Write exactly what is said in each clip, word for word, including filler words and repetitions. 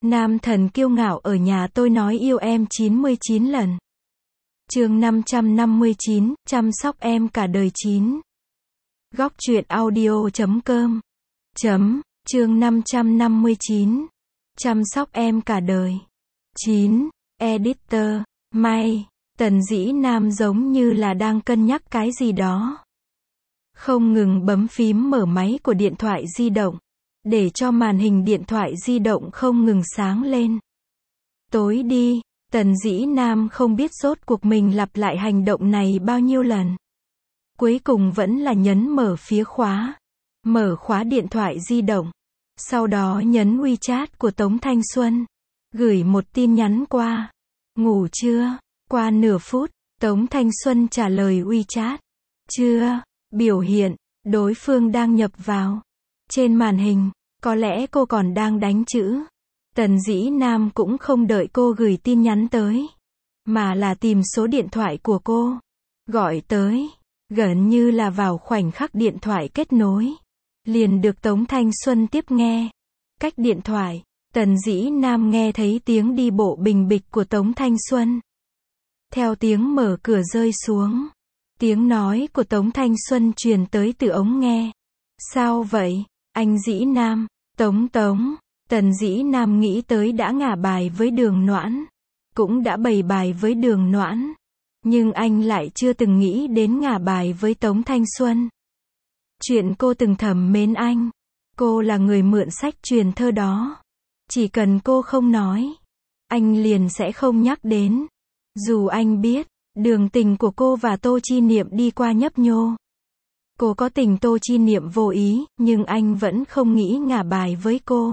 Nam thần kiêu ngạo ở nhà tôi nói yêu em chín mươi chín lần. Chương năm trăm năm mươi chín, chăm sóc em cả đời chín. Góc truyện audio chấm com. Chấm, chương năm trăm năm mươi chín. Chăm sóc em cả đời. chín. Editor, May, Tần Dĩ Nam giống như là đang cân nhắc cái gì đó. Không ngừng bấm phím mở máy của điện thoại di động, để cho màn hình điện thoại di động không ngừng sáng lên. Tối đi, Tần Dĩ Nam không biết rốt cuộc mình lặp lại hành động này bao nhiêu lần. Cuối cùng vẫn là nhấn mở phía khóa. Mở khóa điện thoại di động. Sau đó nhấn WeChat của Tống Thanh Xuân. Gửi một tin nhắn qua. Ngủ chưa? Qua nửa phút, Tống Thanh Xuân trả lời WeChat. Chưa. Biểu hiện, đối phương đang nhập vào. Trên màn hình, có lẽ cô còn đang đánh chữ. Tần Dĩ Nam cũng không đợi cô gửi tin nhắn tới, mà là tìm số điện thoại của cô. Gọi tới, gần như là vào khoảnh khắc điện thoại kết nối. Liền được Tống Thanh Xuân tiếp nghe. Cách điện thoại, Tần Dĩ Nam nghe thấy tiếng đi bộ bình bịch của Tống Thanh Xuân. Theo tiếng mở cửa rơi xuống, tiếng nói của Tống Thanh Xuân truyền tới từ ống nghe. Sao vậy, anh Dĩ Nam? Tống Tống. Tần Dĩ Nam nghĩ tới đã ngả bài với Đường Noãn, cũng đã bày bài với Đường Noãn, nhưng anh lại chưa từng nghĩ đến ngả bài với Tống Thanh Xuân. Chuyện cô từng thầm mến anh, cô là người mượn sách truyền thơ đó. Chỉ cần cô không nói, anh liền sẽ không nhắc đến. Dù anh biết, đường tình của cô và Tô Chi Niệm đi qua nhấp nhô. Cô có tình Tô Chi Niệm vô ý, nhưng anh vẫn không nghĩ ngả bài với cô.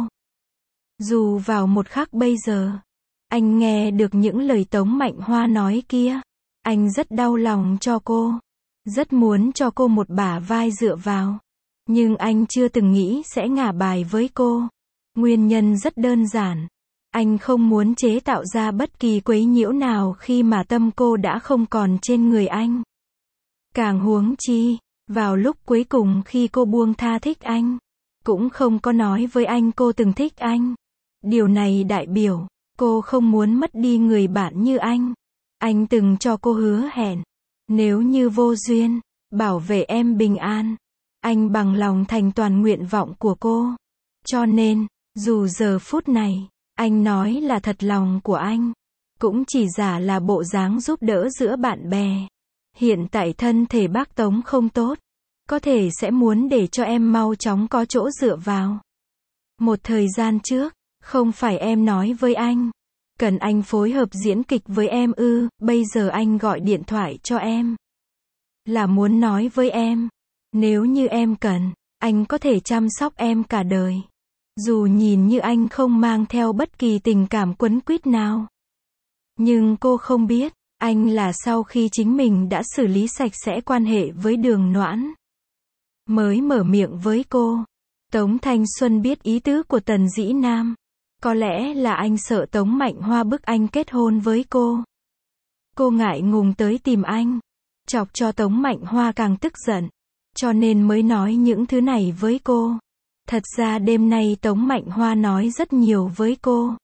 Dù vào một khắc bây giờ, anh nghe được những lời Tống Mạnh Hoa nói kia, anh rất đau lòng cho cô, rất muốn cho cô một bả vai dựa vào, nhưng anh chưa từng nghĩ sẽ ngả bài với cô. Nguyên nhân rất đơn giản, anh không muốn chế tạo ra bất kỳ quấy nhiễu nào khi mà tâm cô đã không còn trên người anh. Càng huống chi, vào lúc cuối cùng khi cô buông tha thích anh, cũng không có nói với anh cô từng thích anh. Điều này đại biểu, cô không muốn mất đi người bạn như anh. Anh từng cho cô hứa hẹn, nếu như vô duyên, bảo vệ em bình an, anh bằng lòng thành toàn nguyện vọng của cô. Cho nên, dù giờ phút này, anh nói là thật lòng của anh, cũng chỉ giả là bộ dáng giúp đỡ giữa bạn bè. Hiện tại thân thể bác Tống không tốt, có thể sẽ muốn để cho em mau chóng có chỗ dựa vào. Một thời gian trước, không phải em nói với anh, cần anh phối hợp diễn kịch với em ư? Bây giờ anh gọi điện thoại cho em, là muốn nói với em, nếu như em cần, anh có thể chăm sóc em cả đời. Dù nhìn như anh không mang theo bất kỳ tình cảm quấn quýt nào. Nhưng cô không biết, anh là sau khi chính mình đã xử lý sạch sẽ quan hệ với Đường Noãn, mới mở miệng với cô. Tống Thanh Xuân biết ý tứ của Tần Dĩ Nam. Có lẽ là anh sợ Tống Mạnh Hoa bức anh kết hôn với cô. Cô ngại ngùng tới tìm anh, chọc cho Tống Mạnh Hoa càng tức giận, cho nên mới nói những thứ này với cô. Thật ra đêm nay Tống Mạnh Hoa nói rất nhiều với cô.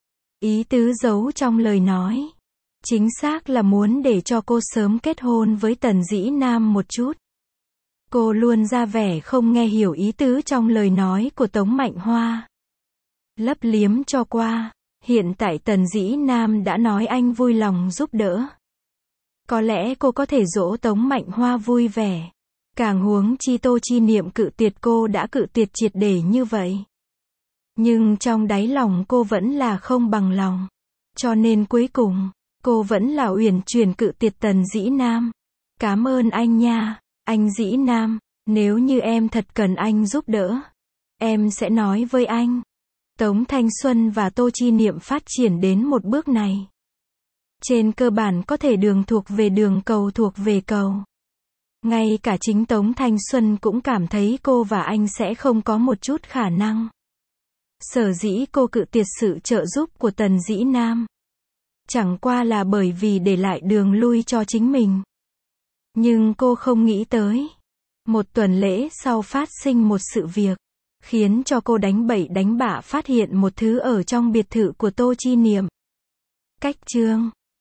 Ý tứ giấu trong lời nói, chính xác là muốn để cho cô sớm kết hôn với Tần Dĩ Nam một chút. Cô luôn ra vẻ không nghe hiểu ý tứ trong lời nói của Tống Mạnh Hoa, lấp liếm cho qua. Hiện tại Tần Dĩ Nam đã nói anh vui lòng giúp đỡ, có lẽ cô có thể dỗ Tống Mạnh Hoa vui vẻ. Càng huống chi Tô Chi Niệm cự tuyệt cô đã cự tuyệt triệt để như vậy. Nhưng trong đáy lòng cô vẫn là không bằng lòng. Cho nên cuối cùng, cô vẫn là uyển chuyển cự tuyệt Tần Dĩ Nam. Cảm ơn anh nha, anh Dĩ Nam, nếu như em thật cần anh giúp đỡ, em sẽ nói với anh. Tống Thanh Xuân và Tô Chi Niệm phát triển đến một bước này, trên cơ bản có thể đường thuộc về đường, cầu thuộc về cầu. Ngay cả chính Tống Thanh Xuân cũng cảm thấy cô và anh sẽ không có một chút khả năng. Sở dĩ cô cự tuyệt sự trợ giúp của Tần Dĩ Nam, chẳng qua là bởi vì để lại đường lui cho chính mình. Nhưng cô không nghĩ tới, một tuần lễ sau phát sinh một sự việc. khiến cho cô đánh bậy đánh bạ phát hiện một thứ ở trong biệt thự của Tô Chi Niệm. Cách chương